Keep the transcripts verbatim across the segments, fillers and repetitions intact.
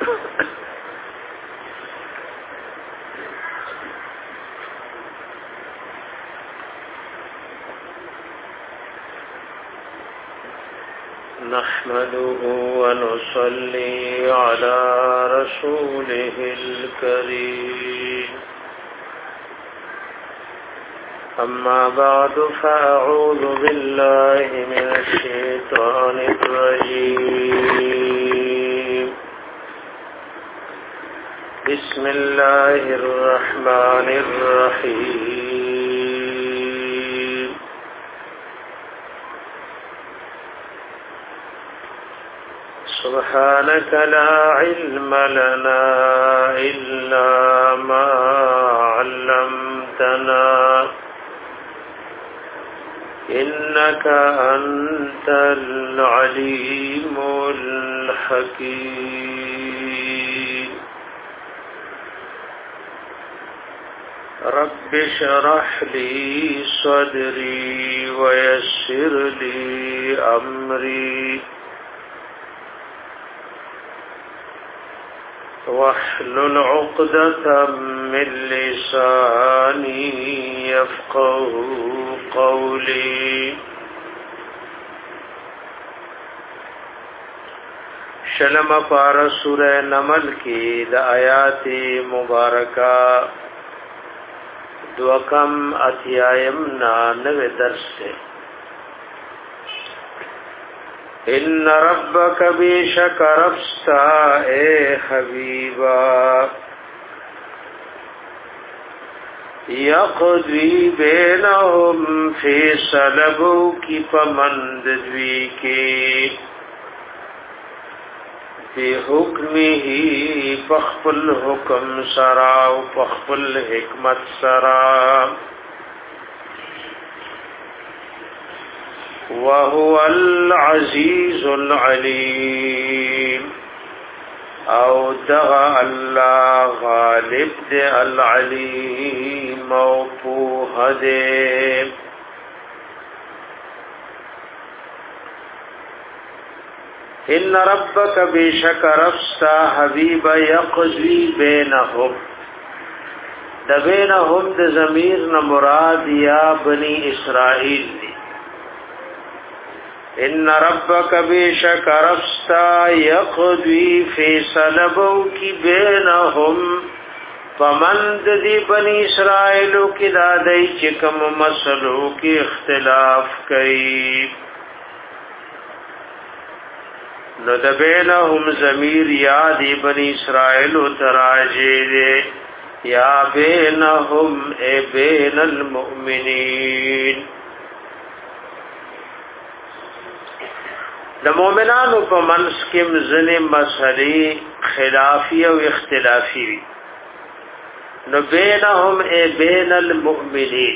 نحمده ونصلي على رسوله الكريم أما بعد فأعوذ بالله من الشيطان الرجيم بسم الله الرحمن الرحيم سبحانك لا علم لنا إلا ما علمتنا إنك أنت العليم الحكيم رب اشرح لي صدري ويسر لي أمري واحلل عقدة من لساني يفقه قولي شلم پار سورہ نمل کی د آیات مبارکہ دوکم اتیایم نانو درس سے ان ربک بیشک ربستا اے حبیبا یقضی بینہم فی صلبو کی پمند دوی کی بی حکمی پخپل حکم سرا و پخپل حکمت سرا وهو العزيز العليم او دغا الله غالب دے العليم او پوہ دے ان ربک بیشک ربستا حبیب یقضی بینہم د بینہم د ضمیر نہ مراد یا بنی اسرائیل دی ان ربک بیشک ربستا یقضی فیصلبو کی بینہم فمند دی بنی اسرائیلو کی دادئی چکم مسلو کی اختلاف کئی نو د بینہم ضمیر یا دی بنی اسرائیلو تراجے دے یا بینہم اے بین المؤمنین د مومنانو په منځ کې ځنې مسلې خلافي او اختلافي وي نو بینهم ای بین المؤمنین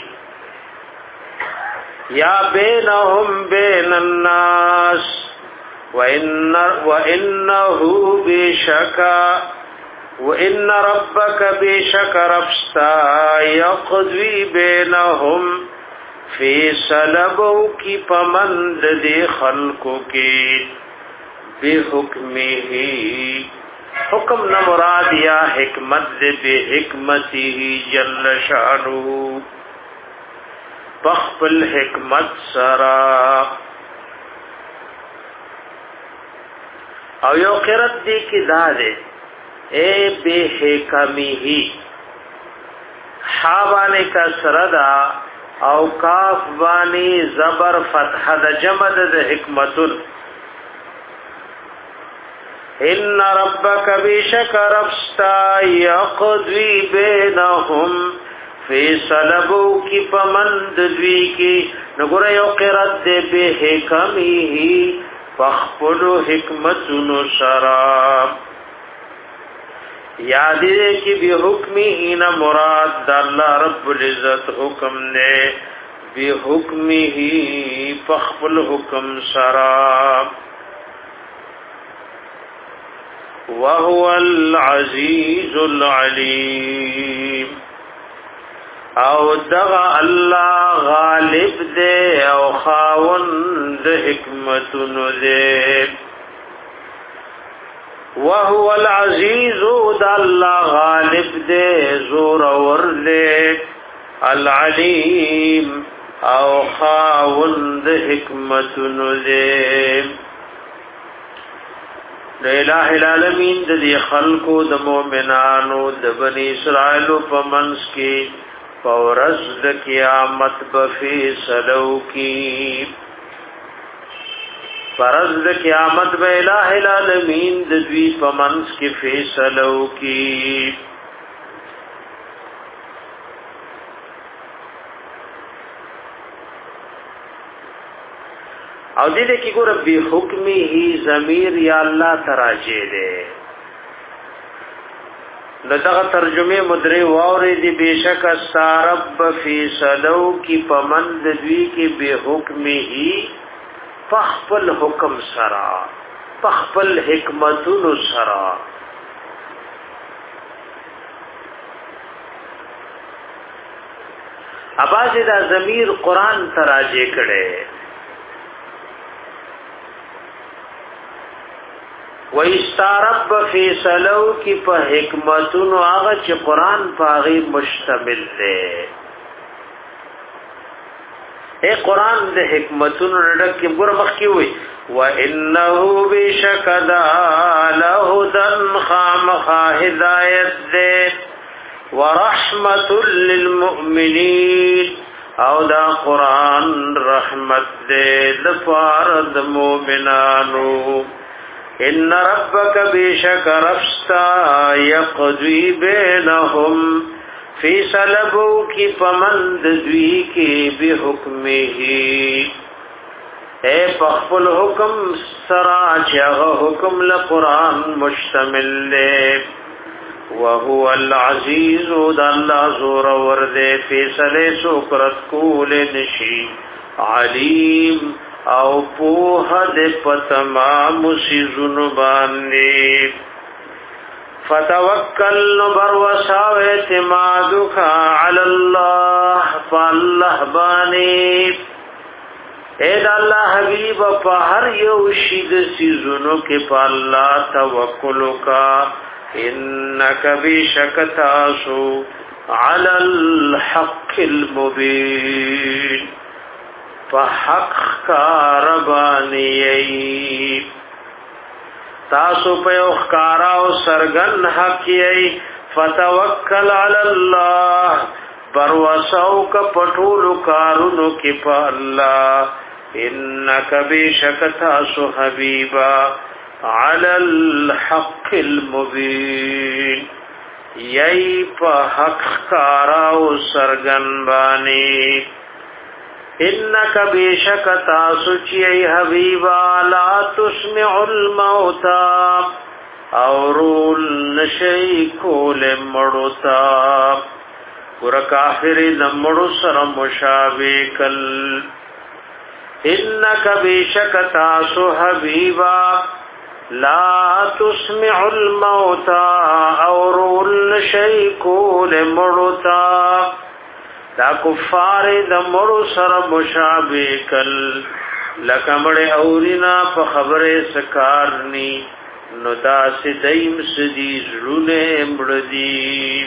یا بینهم بین الناس وان وانه بشکا وان ربک بشک ربستا یقضی بینهم فی صلبو کی پمند دی خلقو کی بی حکمی ہی حکم نمراد یا حکمت دی بی حکمتی ہی جل شانو بخبل حکمت سرا او یو قرد دی کی دا دے اے بی حکمی ہی حابانے کا سردا او کاف بانی زبر فتح د جمد د حکمتن ان ربک بیشک ربستا یقضی بینهم فی صلبو کی پمند دوی کی نگور یو قرد دے بے حکمی ہی فخپلو حکمتن شراب یاد دے کی بی حکمی ہی نا مراد دا اللہ رب العزت حکم نے بی حکمی ہی پخپل حکم سراب وهو العزیز العلیم او دغا اللہ غالب دے او خاوند حکمتن دے وهو العزيز د الله غالب دے زور اور دے العلیم او خاوند حکمت دے الہ العالمین د دې خلقو د مؤمنانو د بنی اسرائیل په منځ کې پورز د قیامت بفیصلو کی پرز د قیامت به الہ العالمین د دوی په منځ کې فیصلو کی او دې دې کې ګور به حکمه هی ضمیر یا الله تراجه دے لدغه ترجمه مدره واورې دی بشک استرب فیصلو کی پمند دوی کی به حکمه هی فخپل حکم سرا فخپل حکمتونو سرا اباظ دا ضمیر قران تراجه کړي و استرب فیصلو کی په حکمتونو هغه چې قران پاغي مشتمل دی اے قران د حکمتونو ډک ګور مخ کی وي و انه بشکدا لهدن خامخ هدایت دی ورحمت للمؤمنین او دا قران رحمت دی د فرد مؤمنانو ان ربک بیشک رفستا یقضی بینهم فی سلبو کی پمند دوی کی بحکمه اے پخپل حکم سرا چاغ حکم لقرآن مشتمل لے وهو العزیز دا اللہ زور ورد فیصلے سکرت کول نشی علیم او پوها د پتمام سيزونو باندې فتوکل بر وساو اعتمادک علی الله فالله باندې اے د الله حبیب په هر یو شی د سيزونو کې په الله توکل کا انک بشکتاسو علی الحق المبین فحق کاربانی تاسو په اخکارا او سرغن حق یی فتوکل علی الله بروسو ک پټول کارونو کې په الله انک بشک تاسو حبیبا علی الحق المبین یی په حق کارا او سرغن بانی انک بیشک تاسو چی حبیبا لا تسمع الموتا اورول نشی کول مڑوتا ور کافر نمڑو سر مشابکل انک بیشک تاسو حبیبا لا تسمع الموتا اورول نشی کول مڑوتا دا کفار د مړو سره مشابه کل لکمړ اورینا په خبره سکارنی نو دا سدیم سدی زړونه مړدی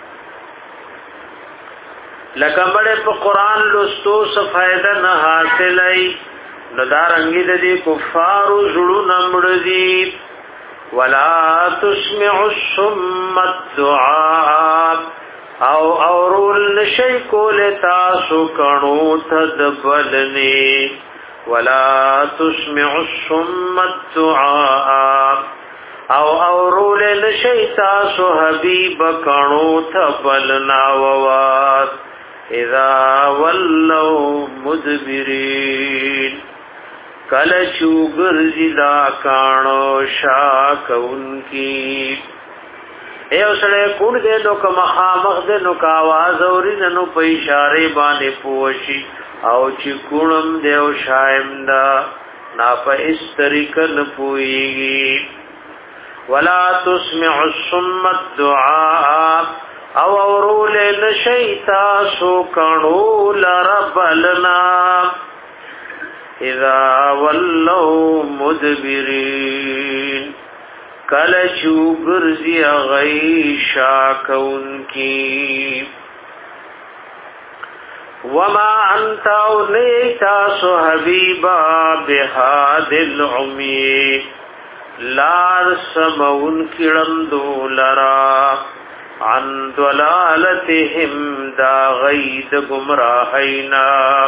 لکمړ په قران لستو څه فائدہ نه حاصلای نو دا رنگی د دې کفار زړونه مړدی ولا تسمع الصم الدعاء او اورول نشی کول تاسو کڼو تدبلنی ولا تسمع الصم الدعاء او اورول نشی تاسو حبیب کڼو تبلنا وواد اذا ولوا مدبرین کل چوگر زدا کانو شاکون کی اے اوسړه کون دې نو کوم خامخ دې نو کا आवाज اورین نو په اشاره باندې پوشي او چې کونم دې او شایم دا نا په اس طریقه نه پويږي ولا تسمع الصم الدعاء او اورول نشیتا سو کڼو لربلنا اذا ولوا مدبرین کل چوگرزی غی شاکون کی وما انتاو نیتا سو حبیبا بہاد العمی لار سمون کڑندو لرا عن دلالتهم دا غید گمراہینا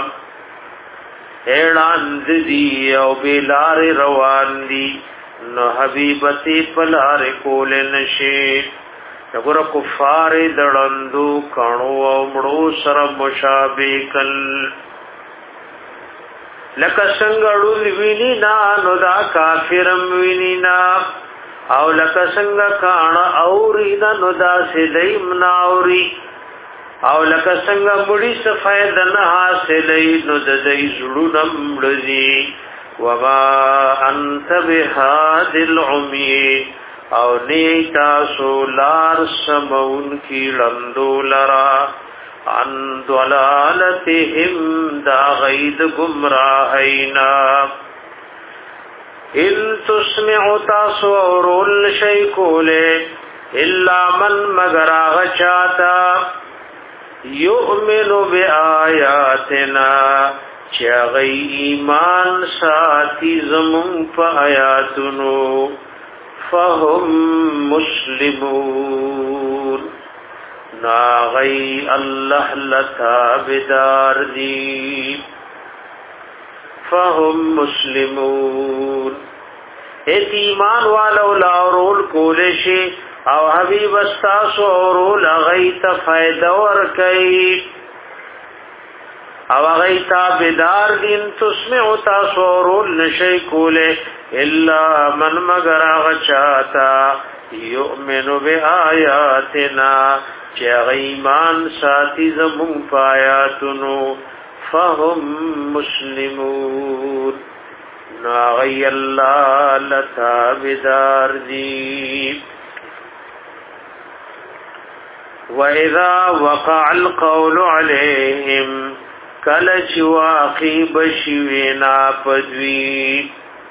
اعلان دی او بلار روان دی نو حبیبتی پلار کول نشی نگور کفار دڑندو کانو او مڑو سر مشابکل لکه څنګه ړول ویني نا نو دا کافرم ویني نا او لکه څنګه کان اوري نا نو دا سدیم ناوري او لکه څنګه مړي صفاید نه حاصلې نو د دې زړونم لذي وما انت بهاد العمي او نیتا سولار سمون کی لندولرا عن ضلالتهم دا غید گمراہینا ان تسمع تاسو اورول شیکولے الا من مگر آغا چاہتا یؤمن بی آیاتنا چاگئی ایمان ساتی زمون پا آیاتنو فهم مسلمون ناغی اللہ لتابدار دی فهم مسلمون ایت ایمان والا لاورول کولشی او حبیب استاسو اورول غیت فائدہ ورکی او غیتا بدار دین تسمعو تاسو اورول نشی کولے الا من مگر غچاتا یؤمنو بی آیاتنا چی غیمان ساتی زمون پایاتنو فهم مسلمون ناغی اللہ لتابدار دی وَإِذَا وَقَعَ الْقَوْلُ عَلَيْهِمْ کلچ واقی بشوینا پدوی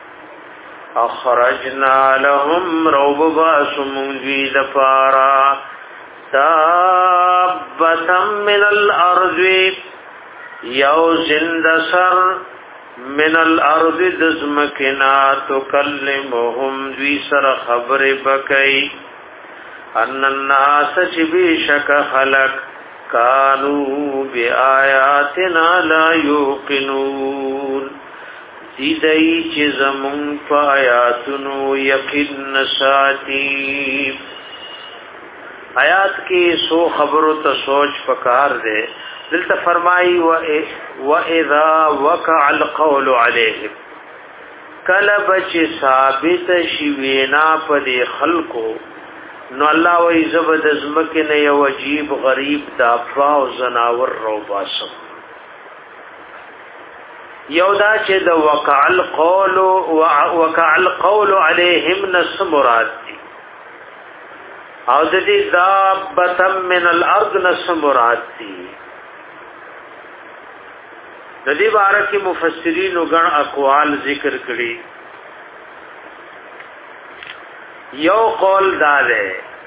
اخرجنا لهم روب باسمونجوی دپارا تابتا من الارض یو زند سر من الارض دزمکنا تکلمهم دوی سر خبر بکی ان الناس چبیشک خلق کانو بی آیاتنا لا یوقنون دیدئی چیزمون پا آیاتنو یقین ساتی آیات کی سو خبرو تا سوچ پکار دے دلتا فرمائی وَإِذَا وَقَعَ الْقَوْلُ عَلَيْهِمْ کلب چی ثابت شوینا پا دی خلقو نو الله وی زبد ازمکن یو عجیب غریب دافا و زناور رو باسم یو دا چې د وقع القول وقع القول علیهم نس مراد دی او د دې دابه من الارض نس مراد دی د دې باره کې مفسرین وګڼ اقوال ذکر کړي یو قول داده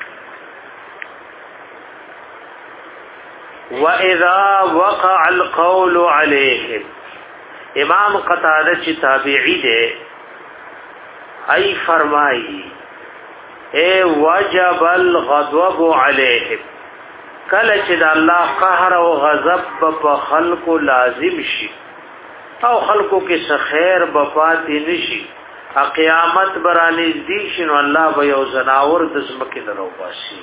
وَإِذَا وَقَعَ الْقَوْلُ عَلَيْهِمْ امام قتادہ چی تابعی دے ای فرمائی اے وجب الغضب علیہم کل چی دا اللہ قہر و غضب با خلق لازم شی او خلقو کس خیر بپاتی نشی قیامت برانی دیشن و اللہ با یو زناور دزمکی درو باسی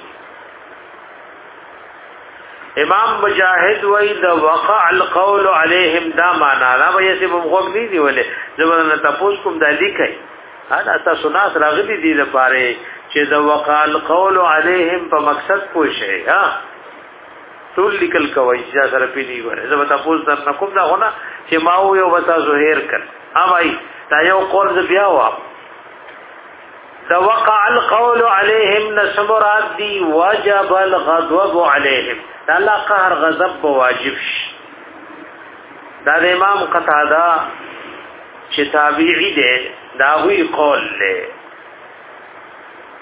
امام مجاہد وی دا وقع القول علیہم دا مانا نا با یسی بمغوک نہیں دی ولی زبرنا تپوس کم دا لیکای انا تا سناس راغلی دی دا پارے چه دا وقع القول علیہم پا مقصد پوشے طول لکل کوئی جا سر پی نہیں ولی زبر تپوس در نکم دا ہونا چه ماو یو بتا ظہیر کن ام آئی تا یو قول زبیاو آپ دا وقع القول علیہم نسمراد دی وجب الغضب علیہم دا اللہ قهر غضب واجب ش دا دا امام قتادہ چه تابعی دے دا ہوئی قول لے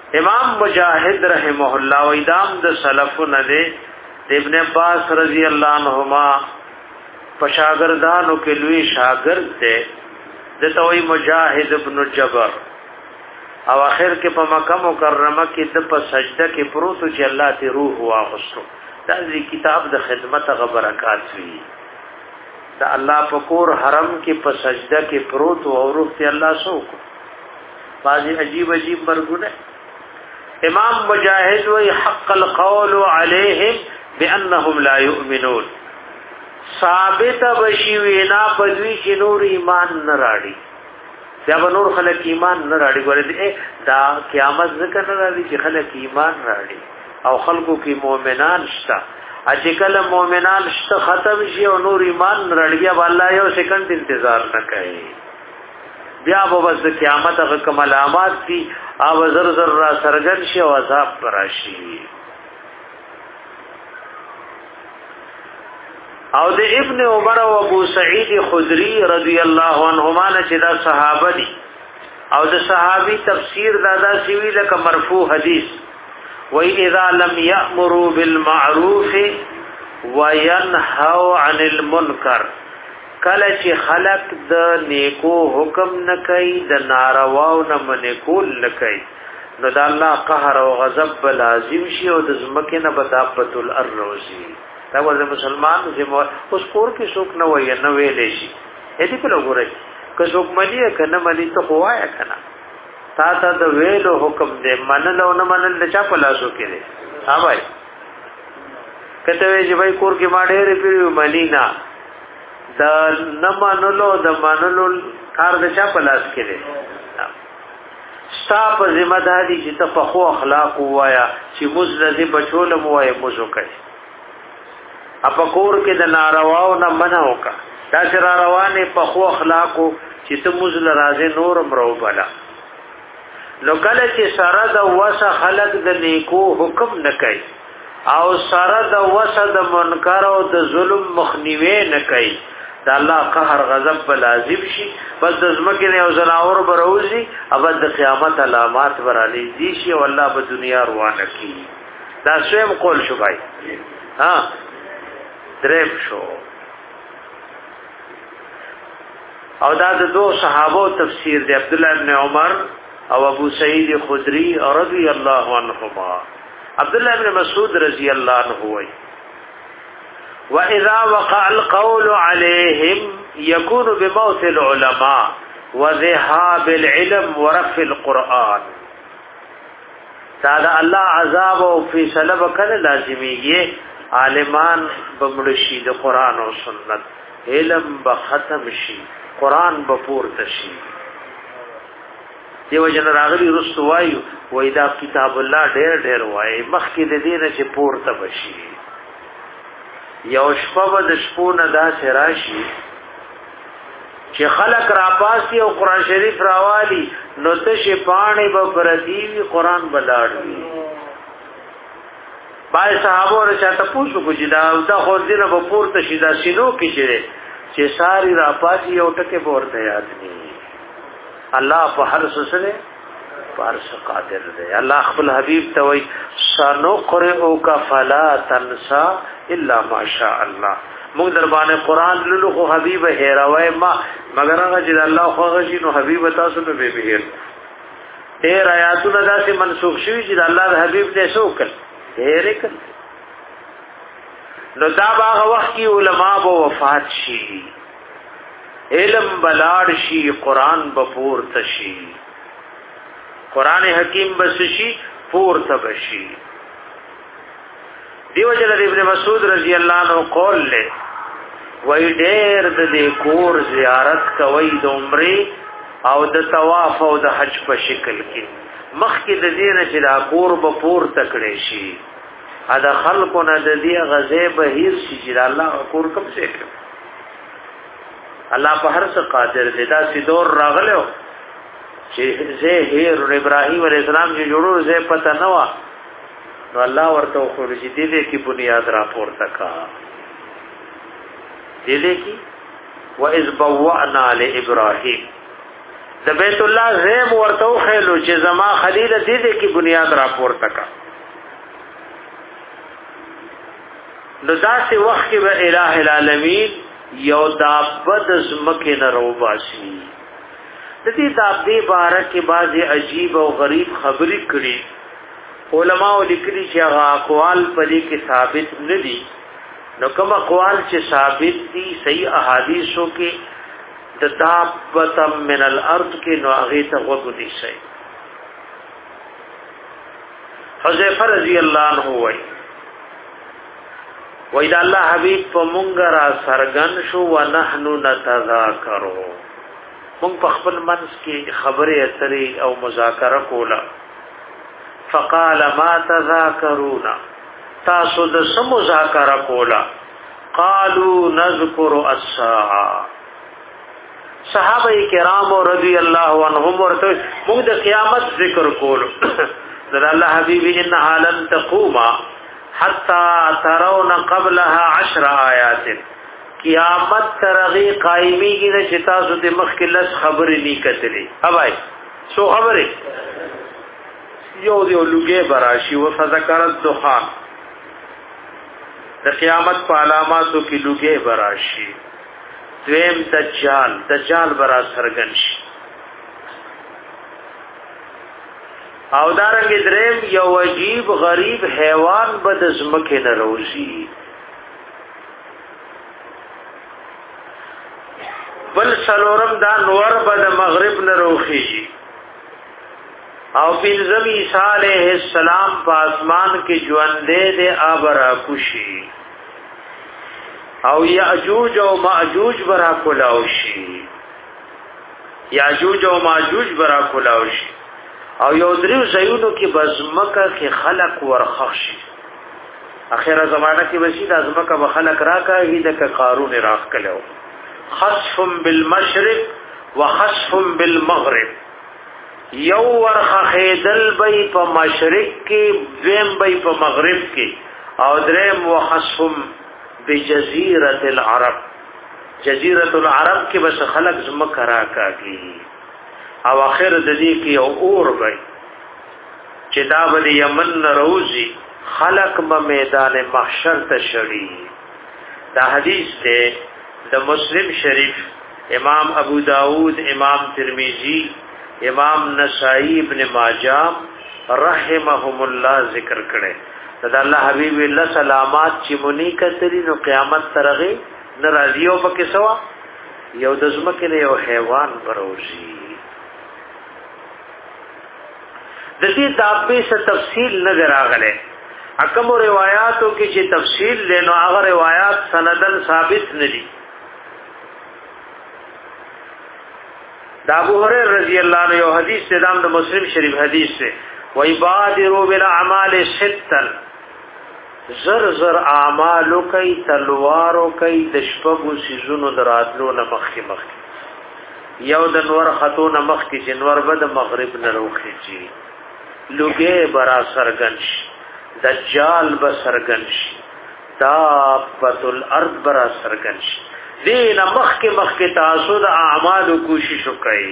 امام مجاهد رحمه الله و ادام د سلفنا دے ابن عباس رضی اللہ عنہما پشاگردانو کے لوی شاگرد دے دتوی مجاهد ابن جبر او اخر کې په مکه مکرمه کې د په سجده کې پروت چې الله ته روح واغستو دا دې کتاب د خدمت غ برکات وی دا الله په کور حرم کې په سجده کې پروت او روح ته الله سوک بعضی عجیب عجیب مرګونه امام مجاهد وی حق القول عليهم بانهم لا يؤمنون ثابت بشوینا پدوی چې نور ایمان نه راړي بیا به نور خلک ایمان نه راړي ګورې دا قیامت ذکر نه راړي چې خلک ایمان راړي او خلکو کې مؤمنان شته چې کله مؤمنان شته ختم شي او نور ایمان نه راړي بیا الله یو سکند انتظار نه کوي بیا به بس قیامت هغه کمالات دي او زر زر را سرګن شي او عذاب راشي او د ابن عمر او ابو سعید خدری رضی الله عنهما چې دا صحابه دي او د صحابي تفسیر دادا سیوی لک مرفوع حدیث و اذا لم یأمروا بالمعروف وینهوا عن المنکر کله چې خلق د نیکو حکم نه کوي د نارواو نه منکول نه کوي نو د الله قهر او غضب لازم شي او د زمکه نه بدابت الارض دا ورته مسلمان چې اوس کور کې څوک نه وای نه ویلې شي دې په لګورای که څوک ملي کنه ملي ته هوایا کنه تا ته د ویلو حکم دې منل او نه منل د چا په لاسو کې دی ها بھائی کته وی چې بھائی کور کې ما ډېر پیو ملي نه دا نه منلو د منلو کار د چا په لاس کې دی ستا په ذمہ داری چې ته په خو اخلاق وایا چې مزلزي بچول مو وای مزو کوي اپا کور کې د نارواو نه منع وکا دا چې را روانه په خو اخلاقو چې ته مزل راځي نور مرو بلا نو کله چې سره د وسه خلق د نیکو حکم نه کوي او سره د وسه د منکر او د ظلم مخنیوي نه کوي دا الله قهر غضب لازم شي بس د زمکه نه او زناور بروزي او د قیامت علامات ورالي دي شي او الله په دنیا روانه کی دا سویم قول شو بھائی ها دریم شو او دا د دو صحابو تفسیر دی عبد الله ابن عمر او ابو سعید خدری رضی الله عنهما عبد الله ابن مسعود رضی الله عنه وی واذا وقع القول عليهم يكون بموت العلماء وذهاب العلم ورفع القرآن دا الله عذاب او فیصله وکړه لازمیږي عالمان بمړشي د قران او سنت علم به ختم شي قران به پورته شي دیو جن راغلی رسوایو وای دا کتاب الله ډېر ډېر وای مخکې د دې نه چې پورته بشي یو شپه د شپونه دا سراشي چې خلق را پاسي او قران شریف راوالي نو ته شپانه به پردیوی قران بلاړي بای صحابو رچاته پوښتنه کوي دا دا خو دې نه په پورته شي دا سينو کې چې چې ساری را پاتې یو ټکه ورته یاد ني الله په هر څه سره په هر څه قادر دی الله خپل حبيب ته وای سنقرئک فلا تنسى الا ما شاء الله موږ در باندې قران لولو خو حبيب هیروي ما مگر هغه چې الله خو غشي نو حبيب تاسو ته به بهیر ډېر آیاتونه داسې منسوخ شوي چې الله د حبيب دې سوکل هېره کړ نو دا هغه وخت کې علما به وفات شي علم بلاړ شي قران به پورته شي قران حکیم بس شي پورته بشي دیو جل ابن مسعود رضی الله عنه قول له وای ډېر د دې کور زیارت کوي د عمره او د طواف او د حج په شکل کې مخکې د دې نه چې دا کور به پورته کړي شي ادا خلقنا د دې غزه بهیر شي چې الله کور کوم څه کوي الله په هر څه قادر دی دا سیدور راغلو چې زه هیر ابراهیم علیه السلام چې جوړو زه پته نه و نو الله ورته خو چې دې دې کی بنیاد را پورته کا دې دې کی واذ بوأنا لابراهیم د بیت الله زیم ورته خېلو چې زما خلیل دې دې کې بنیاد راپورته کا نو داسې وخت کې به الٰه العالمین یو دابد زمکه نه روباسي د دې دابدې باره کې بعضې عجیب او غریب خبرې کړي علماء لیکلي چې هغه اقوال په دې کې ثابت نه دي نو کوم اقوال چې ثابت دي صحیح احادیثو کې د دابة من الارض کې نو هغه ته وګورئ شي حذیفه رضی الله عنه وایي وای دا الله حبیب په مونږ را سرګن شو ونحن نتذاکرو مونږ په خپل منځ کې خبرې اترې او مذاکره کوله فقال ما تذاکرون تاسو د سم مذاکره کوله قالوا نذكر الساعه صحابه کرام رضی الله عنهم ورته موږ د قیامت ذکر کولو در الله حبیب ان حالن تقوم حتا ترون قبلها عشر آیات قیامت ترغی قائمی کی نه چې تاسو د مخ کې لس خبرې نه کتلې اوبای سو خبرې یو دی لوګي براشي و فذكر الدخان د قیامت په علاماتو کې لوګي براشي دویم دجال دجال برا سرګن شي او دارنګ دریم یو عجیب غریب حیوان بد زمکه نه روزي بل سلورم دا نور بد مغرب نه روخي او پنځم عیسی علیہ السلام په اسمان کې ژوندې دې ابرا کوشي او یاجوج او ماجوج برا کولاوشي یاجوج او ماجوج برا کولاوشي او یو دریو زیونو کې بزمکه کې خلق ورخشي اخیره زمانہ کې وشي د ازمکه به خلق راکاږي د قارون راخ کلو خسف بالمشرق وخسف بالمغرب یو ورخه خیدل بی په مشرق کې دویم بی په مغرب کې او دریم وخسف بجزیرة العرب جزیرة العرب کې بس خلق زمکه راکاږي او اخر د دې کې یو اور وي چې دا به یمن روزي خلق په میدان محشر ته شړي دا حدیث ته د مسلم شریف امام ابو داود امام ترمذی امام نسائی ابن ماجه رحمهم الله ذکر کړي دا الله حبیب الله سلامات چې مونږ کتلی نو قیامت ترغه ناراضیو پکې سوا یو د زمکه نه یو حیوان بروزي د دې دابې څه تفصیل نه راغله حکم روایتو کې چې تفصیل لنو هغه روایت سندن ثابت نه دي دا ابو هريره رضی الله عنه یو حدیث د امام مسلم شریف حدیث سے وَيَبَادِرُوا بِالْأَعْمَالِ سِتًّا زر زر اعمالو کوي تلوارو کوي د شپږو سيزونو دراتلو نه مخکي مخکي یو د نور خاتون مخکي چې نور به د مغرب نه روخيږي لوګي برا سرګنش دجال به سرګنش دابۃ الارض برا سرګنش دین مخکي مخکي تاسو د اعمالو کوشش وکړئ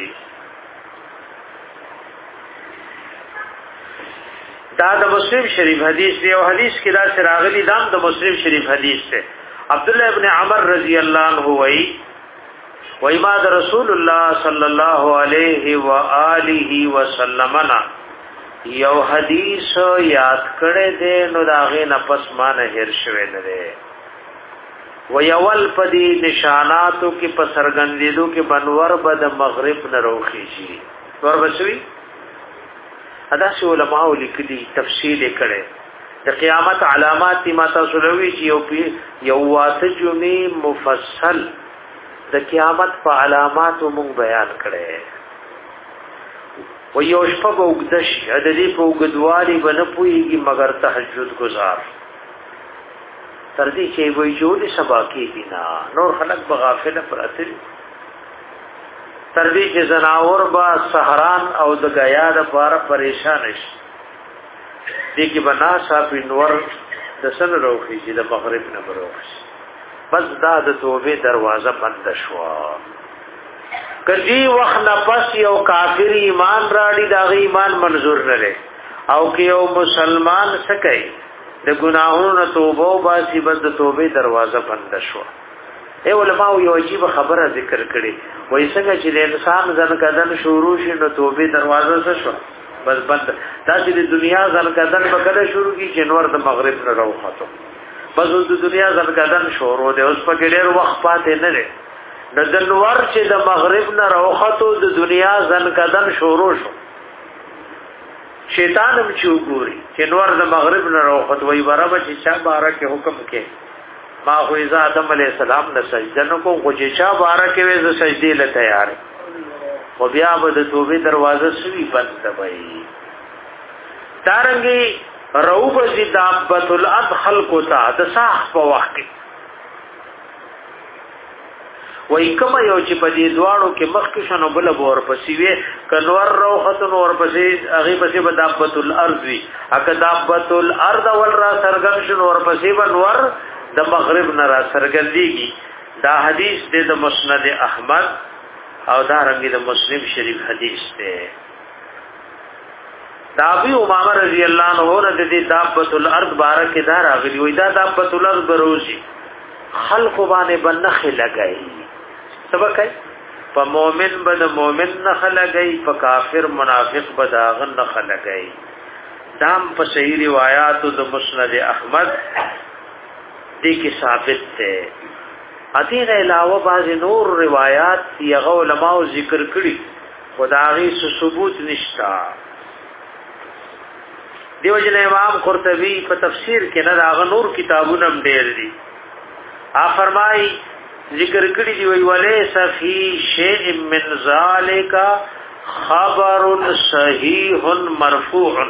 دا د مسلم شریف حدیث دی او حدیث کې دا سراغلی دام د مسلم شریف حدیث سے عبد الله ابن عمر رضی الله عنه وای وای ما د رسول الله صلی الله علیه و آله وسلم نا یو حدیث یاد کړه دې نو داغه نفس مان هر شوه نه ده و یول پدی نشاناتو کې پسرګندېدو کې بنور بد مغرب نه روخي شي ور بسوي ادا شو علماء لیکلي تفصیل کړي د قیامت علامات ما تاسو لوي چې یو پی یو واته جمعې مفصل د قیامت په علامات مونږ بیان کړي و یو شپه وګدش د دې په وګدوالي بنه پويږي مگر تهجد گزار تر دې چې وای جوړ سبا کې دینا نور خلق بغافله پراتل تر دې چې زناور با سحران او د غیا د پاره پریشان شي دې کې بنا صاحب نور د سن روخي چې د مغرب نه بروخي بس دا د توبه دروازه بند شو کدی وخت نه پس یو کافر ایمان راړي دا غي ایمان منظور نه لري او که یو مسلمان سکي د ګناهونو توبه او باسي بد توبه دروازه بند شو. اے علماء یو عجیب خبره ذکر کړي وای څنګه چې د انسان ځن کدن شروع شي نو توبه دروازه څه شو بس بند. دا چې د دنیا ځن کدن په کله شروع کی چې نور د مغرب نه راوخته بس د دنیا ځن کدن شروع دی اوس په ډېر وخت پاتې نه لري د دنور چې د مغرب نه راوخته د دنیا ځن کدن شروع شو. شیطان هم چې وګوري چې نور د مغرب نه راوخته وای برابر چې چا بارکه حکم کې ما خو اذا آدم علیہ السلام نه سجده نو کو خو چې چا بارکه وې ز سجدي له تیار خو بیا به د توبې دروازه سوي بند وي. دارنګي روب ذابت الادخل کو تا د صح په وخت کې وای کما یو چې په دې دواړو کې مخ کې شنو بل بور پسې وي کنور روحتن اور پسې هغه پسې بدابت الارض وي اګه دابت الارض ول را سرګن شنو اور پسې بنور د مغرب نه را سرګندېږي. دا حدیث د مسند احمد او دا رنګ د مسلم شریف حدیث دی. دا ابي امامه رضی الله عنه د دې دابت الارض بارک دا راغلی وای دا دابت الارض بروزي خلق باندې بنخ لګای سبق ہے په مؤمن بد مؤمن نخ لګای په کافر منافق بد غن نخ لګای. دام په صحیح روایت د مسند احمد دې کې ثابت ده. اته علاوه بعض نور روایت یغه علماء ذکر کړي خدایي ثبوت نشتا. دیو جن امام قرطبی په تفسیر کې نه دا نور کتابونه هم ډېر دي. ا فرمای ذکر کړي دی وی ولیس فی شیء من ذالک خبر صحیح مرفوع.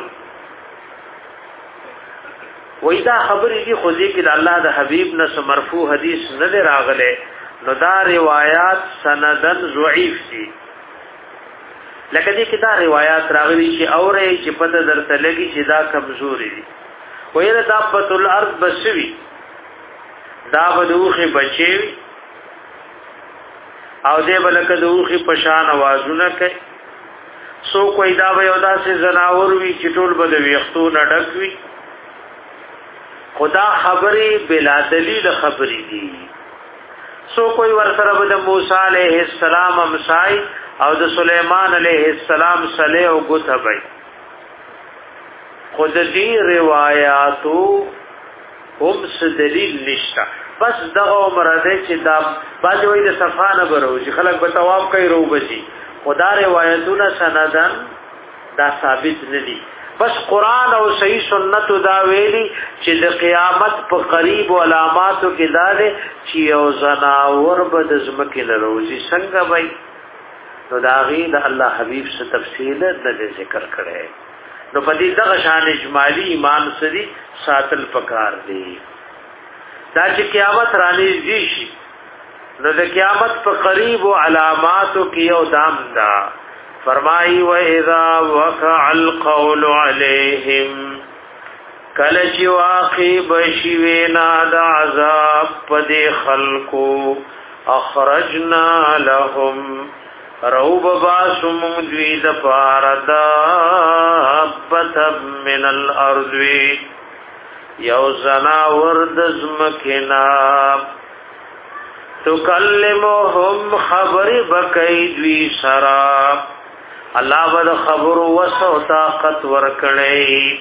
وای دا خبرې دي خو ځکه د الله د حبیب نه مرفوع حدیث نه راغله نو دا روایت سندن ضعیف دي. لکه دې کې دا روایت راغلي چې اورې چې پته درته لګي چې دا کمزوري دي. وای دا دابت الارض بسوي دا بدوخه بچي او دې بلکې دوخه پشان आवाजونه کوي سو کوئی دا به ودا سي زناور وی چټول بده ویختو نډک وی خدا خبرې بلا دلیل خبرې دي. سو کوئی ورسره به موسی عليه السلام امسای او د سليمان عليه السلام صلی او غتبای خود دې روایتو هم څه دلیل نشته. بس دغه مرده چې دا باندې وای د صفانه برو چې خلک به طواف کوي رو بشي خدا روایتونه سندن دا ثابت ندي. بس قران او صحیح سنت دا ویلي چې د قیامت په قریب علاماتو کې دا دي چې یو زناور به د زمکه لروزي څنګه وای نو دا غي د الله حبيب څخه تفصیل د ذکر کړي. نو په دې دغه شان اجمالی ایمان سری ساتل پکار دي. دا چې قیامت رانیږي شي نو د قیامت په قریب علاماتو کې یو دام دا فرمائی وَإِذَا وَقَعَ الْقَوْلُ عَلَيْهِمْ کل چی واقع بشوینا دا عذاب پد خلقو اخرجنا لهم روب باسم دوید پارد ابتب من الارض یو زناور دزمکنا تکلمهم خبر بکیدوی سراب الله ود خبر وسو طاقت ورکړی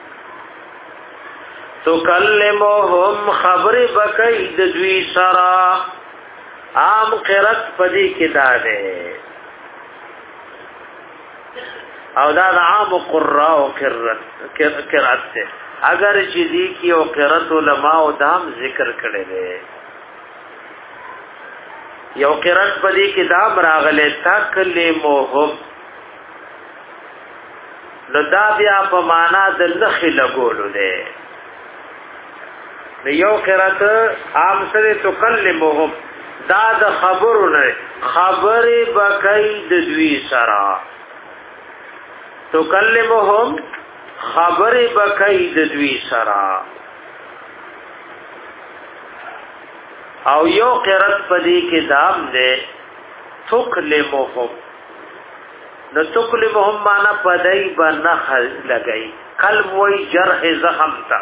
تو کلمهم خبر بکید دوی سرا عام قرت پدی کې داده او دا عام قراء او قرت قرات ته اگر چې دی کې او قرت علماء او دام ذکر کړي دي یو قرت پدی کې دام راغله تکلمهم نو دا بیا په معنا د لخ لګولو ده نو یو قرات عام سره تکلمهم دا د خبرونه خبره بکید دوی سرا تکلمهم خبره بکید دوی سرا او یو قرات پدې کې دام ده تکلمهم نو تکلمهم مانا پدای بنخ لگئی قلب وی جرح زخم تا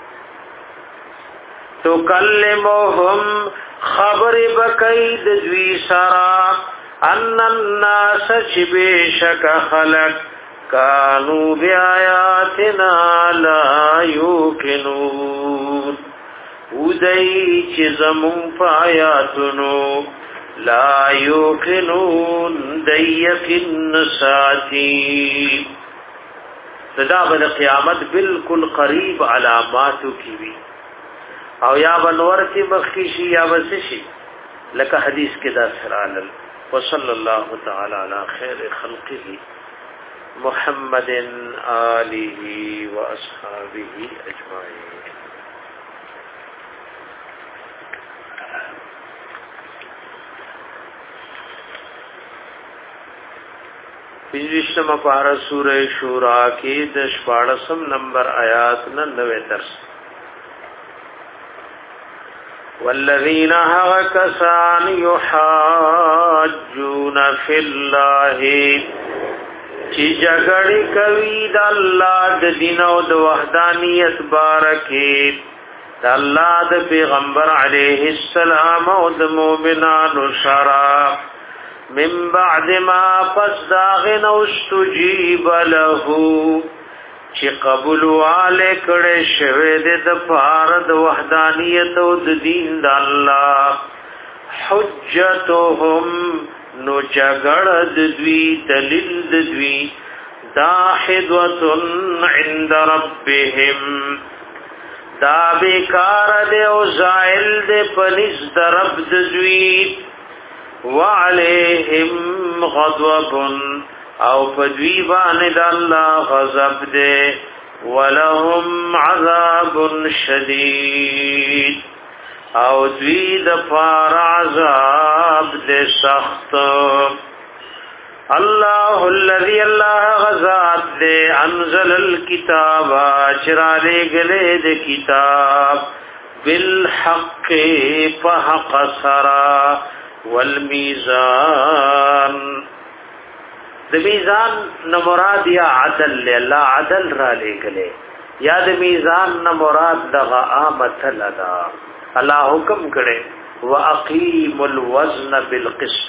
تکلمهم خبر بکید دوی سرا ان الناس چبیشک خلق کانو بی آیاتنا لا یوکنون ودئی چی زمون پا آیاتنو لا یوکنون دیقن ساتی دا بل قیامت بالکل قریب علاماتو کیوی او یا بنورتی مخیشی یا بسشی لکه حدیث کے دا سرالل وصل اللہ تعالی علی خیر خلقه محمد آلہ و اصحابہ اجمعین. پنځشتمه پارہ سورہ شورا کې د شپاړسم نمبر آیات نه نوے درس. والذین هکسان یحاجون فی الله چې جګړې کوي د الله د دین او د وحدانیت بارکه د الله د پیغمبر علیه السلام او د مؤمنانو شرع من بعد ما پس داغن استجیب له چې قبول والے کړه شوه د پاره د وحدانیت او د دین د الله حجتهم نو جګړه د دوی دلیل د دوی داحدوتن عند ربهم دا بیکار د او زائل د پنځ درب د دوی وعليهم غضب او پدوی باندې د الله غضب ده ولهم عذاب شدید او دوی د فار عذاب ده سخت. الله الذي الله غزاد ده انزل الكتاب چراله گله د کتاب بالحق فحق سرا والمیزان د میزان نہ مراد یا عدل لا عدل را لګلې یا د میزان نہ مراد دغه امثل ادا الله حکم کړي واقیم الوزن بالقسط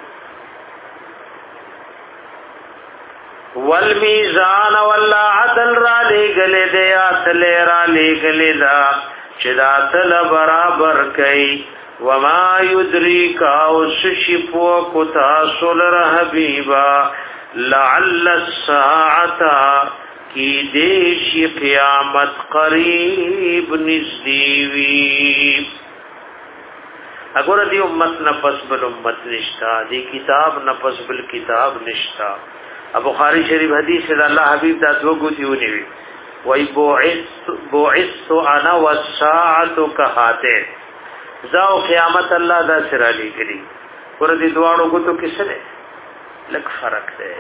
والمیزان والله عدل را لګلې د اصل را لګلې دا چې دا تل برابر کړي وما يدريك او ششفو کتا سولر حبیبا لعل الساعتا کی دیشی قیامت قریب نزدیوی. اگر دی امت نفس بل امت نشتا دی کتاب نفس بل کتاب نشتا. اب بخاری شریف حدیث سے اللہ حبیب دا دو گوتی ہونی وی بوعثت انا والساعت کہاتے زاو قیامت الله دا سره لګري ور دي دوانو کو تو کس نه لک فرق ده.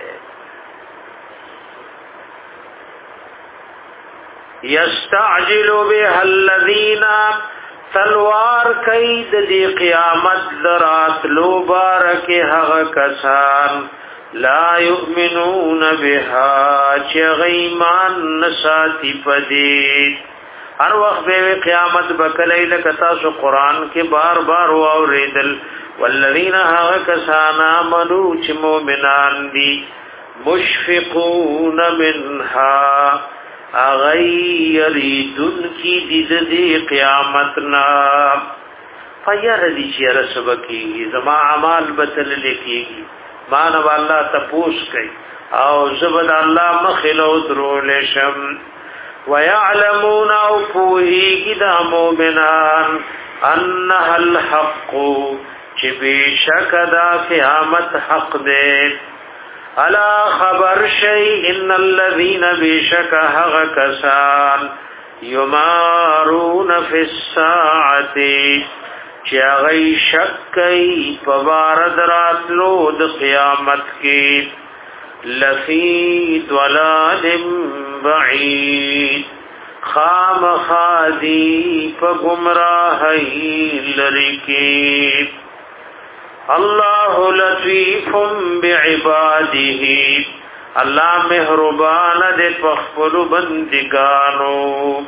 یستعجل بها الذين تلوار کید دی قیامت درات لو بارک هغه کسان لا یؤمنون بها چې غیمان نساتی پدی ہر وقت بے قیامت بکلی لکتا سو قرآن کے بار بار واوریدل والذین ها کسانا منو چ مومنان دی مشفقون منها اغیریدن کی دید دی قیامتنا فیر دی چی رسبکی زما عمال بتل لکیگی مانو اللہ تپوس کئی او زبد اللہ مخلو درو لشم وَيَعْلَمُونَ أَوْفُوهِ كِدَا مُؤْمِنَانَ أَنَّهَا الْحَقُّ چِبِشَكَ دَا قِيَامَتْ حق دے. أَلَا خَبَرْ شَيْءٍ إِنَّ الَّذِينَ بِشَكَ هَغَ كَسَانَ يُمَارُونَ فِي السَّاعَةِ چَغَيْ شَكَّي فَبَارَدْ رَاتْلُو دَ قِيَامَتْ کی لفی ضلال بعید خام خادی پا گمراہی لرکی الله لطیف بعباده الله مهربان دې پخپل بندګانو.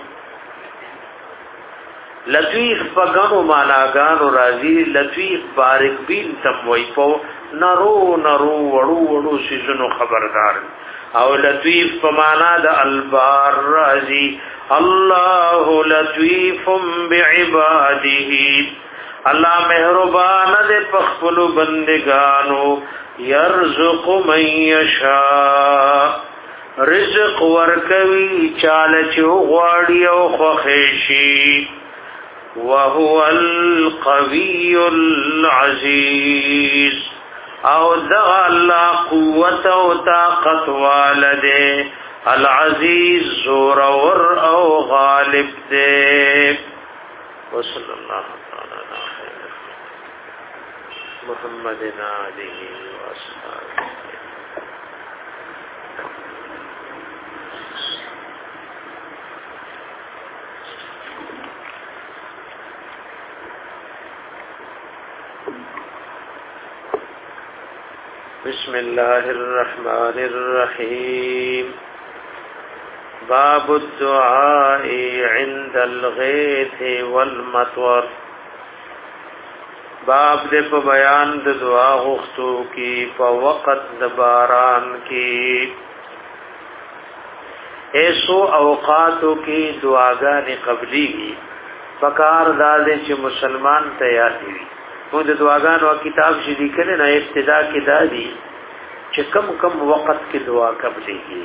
لطیف پغانو معناګانو راځي. لطیف بارک بین تم وای په نرو نرو وړو وړو سيزونو خبردار او لطیف په معنا د البار راځي. الله لطیف بعباده الله مهربان دې پخپل بندگانو. يرزق من يشاء رزق ورکوي چاله چوغواړي او خوښي. وهو القوي العزيز او دغ الله قوت او طاقت والده العزيز زورور او غالب دے. وصلی اللہ تعالی علی محمد علیہ وسلم. بسم الله الرحمن الرحيم. باب الدعاء عند الغيث والمطر. باب دې په بیان د دعا غوښتو کې په وخت د باران کې. ایسو اوقاتو کې دعاګانې قبلي پکار دادې چې مسلمان تیار وي. موږ د دعاګانو کتاب چې لیکل نه ابتدا کې دادي چې کم کم وخت کې دعا قبليږي.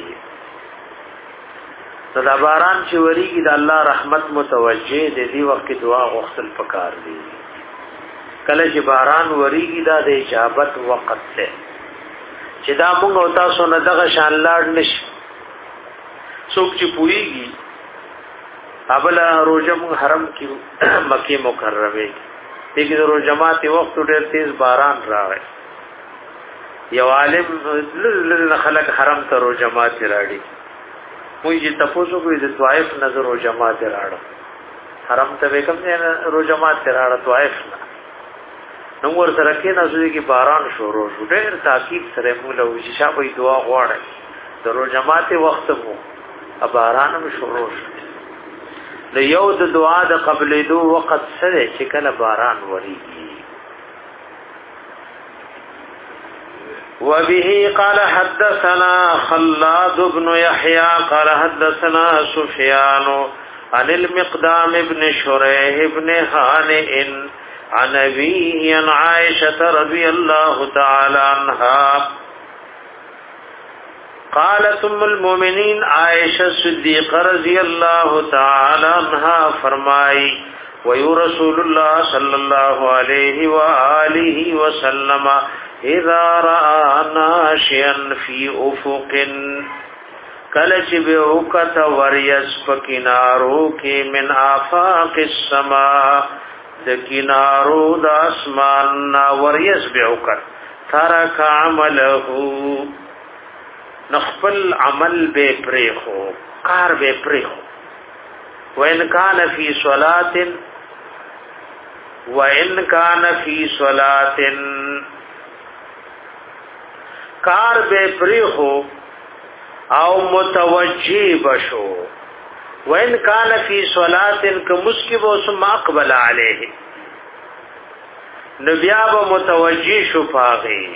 صدا باران چې وریږي د الله رحمت متوجه دې دی وخت کې دعا غوښتل پکار دي. کله چې باران وریږي دا د اجابت وخت دی چې دا موږ او تاسو نه دغه شان لاړ نشي. څوک چې پويږي ابله روزه موږ حرم کې مکه مکرمه دغه ورو جماعت وخت ډېر تیز باران راغی. یو عالم لل خلق حرم ته ورو جماعت راړي. موږ چې تاسو کوی د طائف نظر ورو جماعت راړو. حرم ته وکم نه ورو جماعت راړو طائف نه. نو ور سره کې نازوي کې باران شروع شو. ډېر تاکید سره موږ له شابه دعا غواړي. د ورو جماعت وخت مو باران هم شروع شو. د یو د دعا د قبلې دو وخت سره چې کله باران وریږي. وبه قال حدثنا خلاد بن يحيى قال حدثنا سفيان عن المقدام بن شريح بن هانئ عن أبيه عن عائشة رضي الله تعالى عنها قالت ام المؤمنین عائشہ صدیقہ رضی اللہ تعالی عنہا فرمائی ویو رسول اللہ صلی اللہ علیہ وآلہ وسلم اذا رآ ناشئا فی افق کلچ بیوکت وریس پکنارو کی من آفاق السماء دکنارو دا اسمان وریس بیوکت ترک عملہو نخپل عمل بے پریخو کار بے پریخو وَإِنْ كَانَ فِي صَلَاةٍ وَإِنْ كَانَ فِي صَلَاةٍ کار بے پریخو او متوجی بشو وَإِنْ كَانَ فِي صَلَاةٍ کمسکب ثم اقبل علیه نبیاب متوجی شو پاغی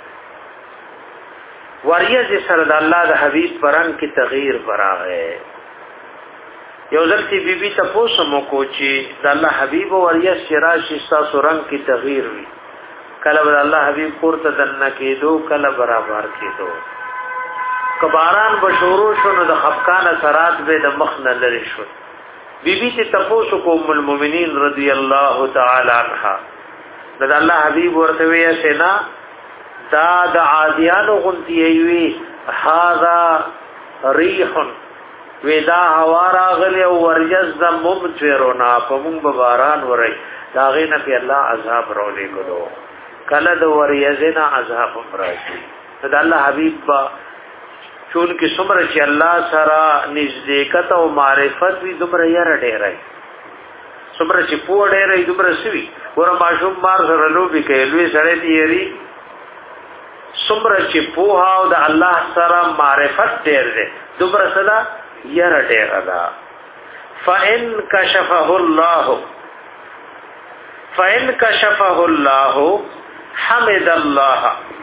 وریز سره د الله د حبیب پرنګ کی تغییر براغه. یو ځلتی بیبي تاسو مو کوچی د الله حبیب وریز شراشی تاسو رنگ کی تغییر وی کله د الله حبیب پورته دنه کېدو کله برابر کېدو. کباران بشورو شنو د خفقان اثرات به د مخ نه لری شو. بیبي ته تاسو کوم المؤمنین رضی الله تعالی عنها د الله حبیب ورته وی سینا دا د عادیانو غنتی ایوی هذا ریح ودا هوا راغلی او ورجز د مبتورنا پمون باران ورای دا غینه په الله عذاب رولې کړو کله د ورجزنا عذاب راځي. د الله حبیب با چون کې څومره چې الله سره نزدېکت او معرفت وی دومره یې رډېرای څومره چې پوه ډېرې دومره سوي ور ماشوم مار سره لوبي کوي لوی سره دیری څومره چې پوه او د الله سره معرفت ډېر دی دومره صدا ير ډېر ده فإن كشفه الله فإن كشفه الله حمد الله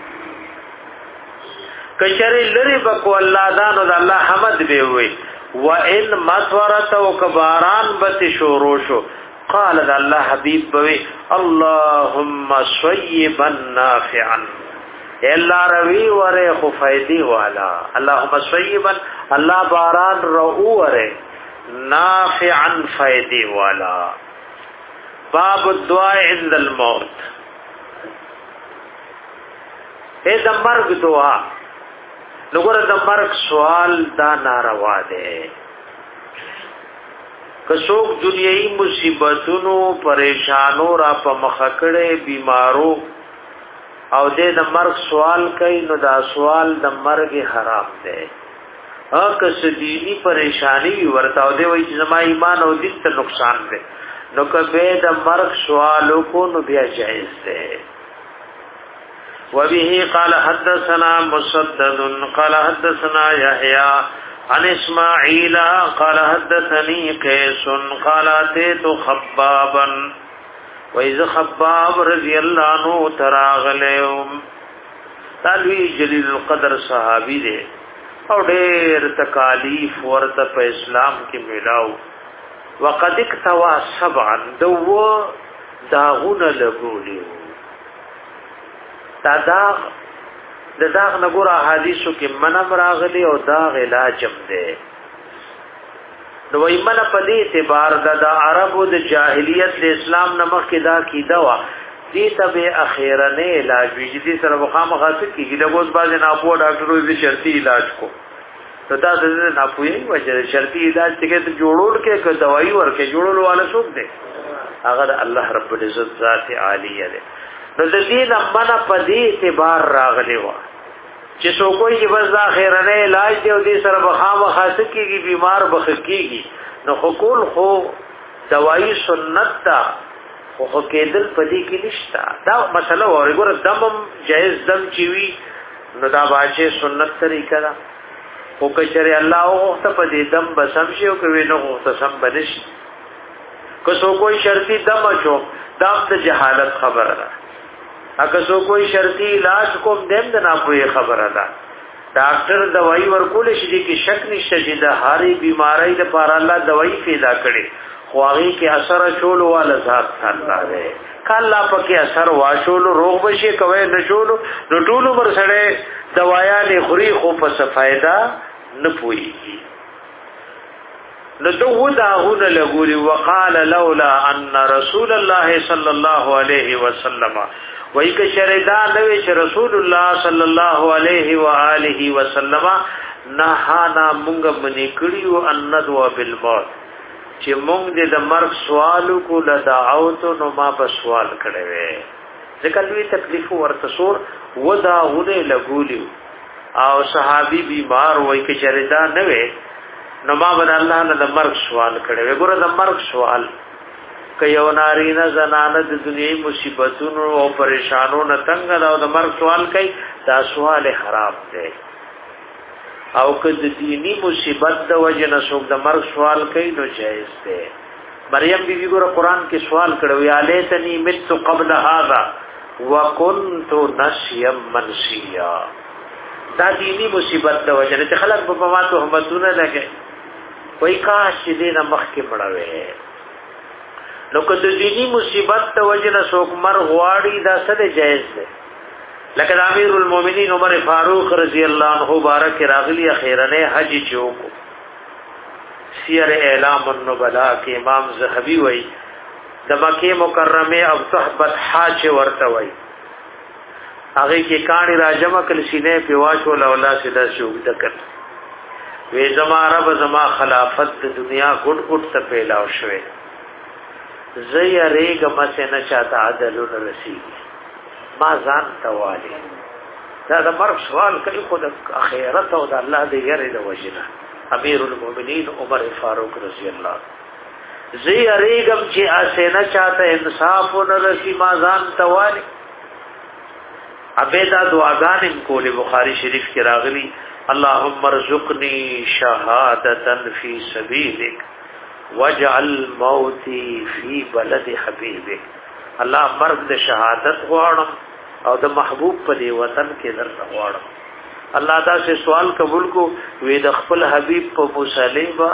کچری لری بکو الله دانو د الله حمد به وي وان مطورت او کباران بت شورو شو قال الله حبيب بوي اللهم صيبا نافعا الا روي وره خو فائدې والا اللهم صيبا الله باران رو وره نافعا فائدې والا باب الدعاء عند الموت اے د مرګ دعا نګور د مرګ سوال دا ناروا ده کڅوک دنیوي مصیبتونو پریشانو را په مخکړې بیمارو او د مرګ سوال کوي نو دا سوال د مرګ حرام ده ا کس دینی پریشانی ورته او دی وای چې زما ایمان او دین ته نقصان ده نو کبه د مرګ سوالو کو نو بیا جائز ده وبه قال حدثنا مسدد قال حدثنا يحيى عن اسماعيل قال حدثني قيس قال اتيت خبابا واذا خباب رضي الله عنه تراغلهم تلوي جليل القدر صحابي دي او ډېر تکالیف ورته په اسلام کې ملاو وقد اكتوا سبعا دو داغونه لګولي دا داغ د داغ نګور احادیثو کې منم راغلي او داغ علاجم ده نو وای من په دې اعتبار د عربو د جاهلیت د اسلام نمخ کې دا کیدا وا دې تبه اخیرنه علاج وی دې سره مخامخه کیږي د اوس باز نه اپو ډاکټرو دې شرطي علاج کو پتا دې نه اپوي وجه شرطي علاج څنګه ته جوړول کې ک دوايي ورکه جوړول والا څوک دی هغه الله رب العزت ذات عالیه ده نو د دې لمنه په دې اعتبار راغلی و چې څوک یې بس اخیرنه علاج دی او دې سره مخامخه کیږي بیمار بخ کیږي نو حقوق خو دوايي سنت تا خو کېدل پدې کې نشتا دا مسله اورګور دمم جائز دم چوي نو دا واجه سنت طریقه دا او کچره الله او ته پدې دم بسم شي او کوي نو ته سم بنش کو سو کوئی شرطي دم اچو دا د جهالت خبره ده اګه سو کوئی شرطي علاج کوم دم نه پوهه خبره ده ډاکټر دوايي ورکول شي کې شک نشته چې د هاري بيمارۍ د پر الله دوايي پیدا کړي خواغی کې اثر چولو والا ذات الله دی کله پکې اثر واشولو روغ بشي کوي نشولو نو ټول عمر سره دوايا نه خوري خو په فائدہ نه پوي نو دو داغون لغوري وقال لولا ان رسول الله صلى الله عليه وسلم وای که شردا نوې چې رسول الله صلی الله علیه و آله وسلم نهانا مونږ منی کړیو ان ندوا بالموت چې مونږ دې د مرګ سوالو کو لدعوت نو ما په سوال کړي وې ځکه لوی تکلیف ورته سور ودا غونه لګولیو او صحابي بیمار وای کې شردا نوې نو ما بد الله نه د مرګ سوال کړي وې ګوره د مرګ سوال که یو نارینه زنانه د دنیای مصیبتونو او پریشانو نه تنگ دا او د مرګ سوال کوي دا سوال حرام دی او که د دینی مصیبت د وجه نه څوک د مرګ سوال کوي نو جائز دی مریم بیبي ګوره قران کې سوال کړو یا لیتنی مت قبل هذا وكنت نسيا منسيا دا دینی مصیبت د وجه نه خلک په بما تهمتونه لګي وای کاش دې نه مخ کې مړوي نو که د دینی مصیبت ته وجنه څوک مر غواړي دا څه جایز دی لکه امیر المؤمنین عمر فاروق رضی الله عنه مبارک راغلی اخیرنه حج چوکو سیر اعلام النبلاء کې امام زهبی وای د مکه مکرمه او صحبت حاج ورته وای هغه کې کانی راجمه کل سینې په واښو لولا سیدا شو دکل وې زما رب زما خلافت د دنیا ګډ ګډ ته پیلاو شوه زي رېګه مسه نه چاته عدل رسیږي ما ځان توالی دا د مرګ سوال کوي خو د اخرت او د الله د یری د وجنه امیر المؤمنین عمر فاروق رضی الله زی اریګم چې اسنه چاته انصاف ونرسي ما ځان توالي ابدا دعاګانې کولې بخاری شریف کې راغلي اللهم ارزقني شهادة في سبيلك واجعل موتي في بلد حبيبك الله مرګ د شهادت غواړم او د محبوب په دی وطن کې درته غواړم الله دا سے سوال قبول کو وې د خپل حبيب په مصلیبه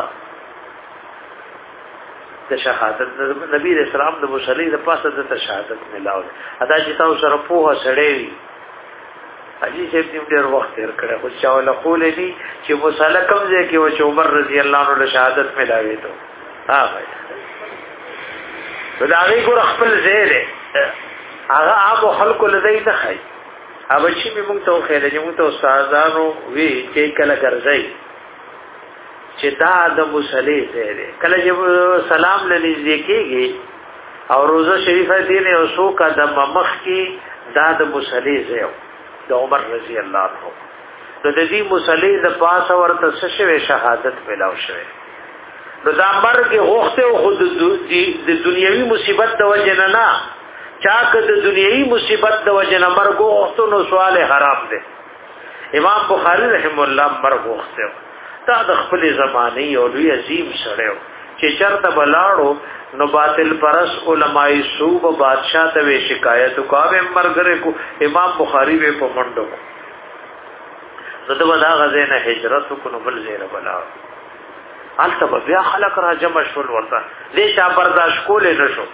د شهادت نبی رسول الله د مصلی د پاسه د شهادت ملاو ادا چې تاسو سره په سړې اجي چې دې ډېر وخت تیر کړه خو چا ولا خولې دي چې مصلی کم ځای کې و چې عمر رضی الله عنه شهادت ملاوي ته ها بھائی دا هغه ګور خپل زیره هغه ابو خلق لدی ته خای اب چې موږ ته خیر چې موږ ته استادانو وی چې کله ګرځي چې دا د مصلی زیره کله چې سلام لنی ذکیږي او روزه شریفه دی نه او سو کا د مخ کې دا د مصلی زیو د عمر رضی الله عنه د دې مصلی د پاس ورته شوه شهادت ملاو شوه نو دا مرګ غوښته او خود د دنیوي مصیبت د وجه نه نه چاک د دنیوي مصیبت د وجه نه مرګ غوښته نو سوال حرام دی امام بخاری رحم الله مرګ غوښته دا د خپل زمانه او لوی عظیم سره چې چرته بلاړو نو باطل پرس علماء صوب بادشاہ ته شکایت کوي مرګره کو امام بخاری به په منډو زده ودا غزنه هجرت کو نو بل زیره بلا البته بیا خلق را جمع شول ورته دې چا برداشت کولې نشو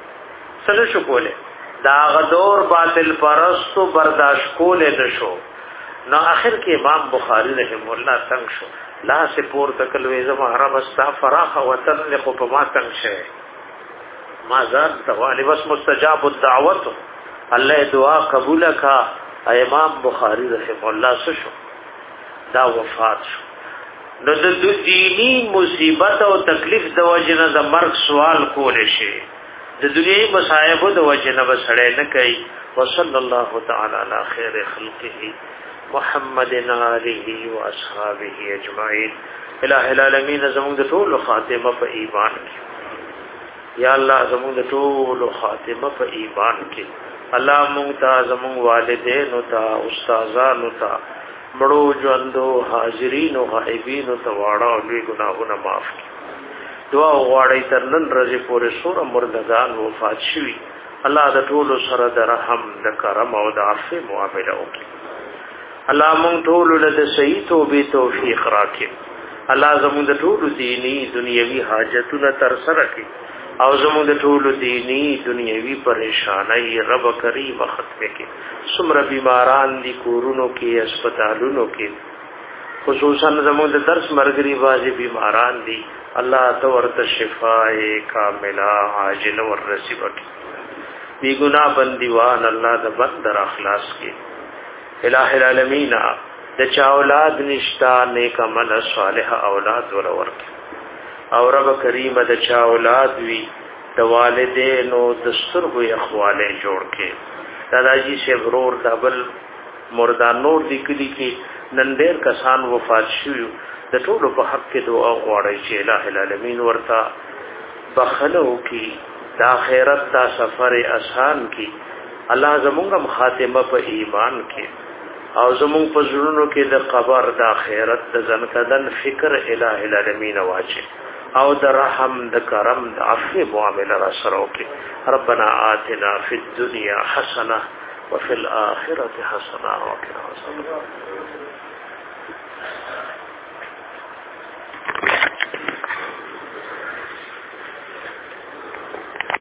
سره شو کولې دا غدور باطل پرستو برداشت کولې نشو نو اخر کې امام بخاری رحم الله څنګه شو لا سے پور تکلوې زما عرب استا فراخ وطن له په ما څنګه شه ما ځان توالي بس مستجاب الدعوت الله دعا قبول کا امام بخاری رحم الله شو دا وفات شو نو د دینی مصیبت او تکلیف د وجنه د مرګ سوال کول شي د دنیوي مصائب د وجنه وسړې نه کوي وصلی الله تعالی علی خیر خلقه محمد آله و اصحابه اجمعین الہ العالمین زمون د ټول خاتمه په ایمان کې یا الله زمون د ټول خاتمه په ایمان کې الله مونږ ته زمون والدین او ته استادانو ته مړو ژوندو حاضرین او غایبین ته واړه او لوی ګناهونه معاف کړي دعا غواړي تر نن ورځې پورې سور مردگان وفات شوي الله د ټول سره د رحم د کرم او د عفو معامله وکړي الله مونږ ټول له صحیح توبې توفیق راکړي الله زموږ د ټول دینی دنیوي حاجتونه تر سره کړي او زموږ د ټول دینی دنیوي پریشانای رب کریم ختم کړي څومره بیماران دي کورونو کې هسپتالونو کې خصوصا زموږ د درس مرګري بازي بیماران دي الله تو ورته شفای کامله عاجله ور نصیب کړي بی گناہ بندیوان الله د بدر اخلاص کې الہ العالمین د چا اولاد نشتا نیک عمل صالح اولاد ور ورکړي او رب کریم د چا اولاد وی د والدینو د سترګو اخواله جوړ کړي داداجی سے ورور دبل مردان نور دی کلی کې نن ډېر کسان وفات شوی د ټولو په حق کې دعا غواړي چې الہ العالمین ورته بخلو کې د آخرت دا سفر آسان کې الله زموږه خاتمه په ایمان کې او زموږ په زړونو کې د قبر د آخرت د ځنکدن فکر الہ العالمین واچي او د رحم د کرم د عفو معامله را سره وکړي ربنا آتنا فی الدنیا حسنه وفي الاخره حسنه وقنا عذاب النار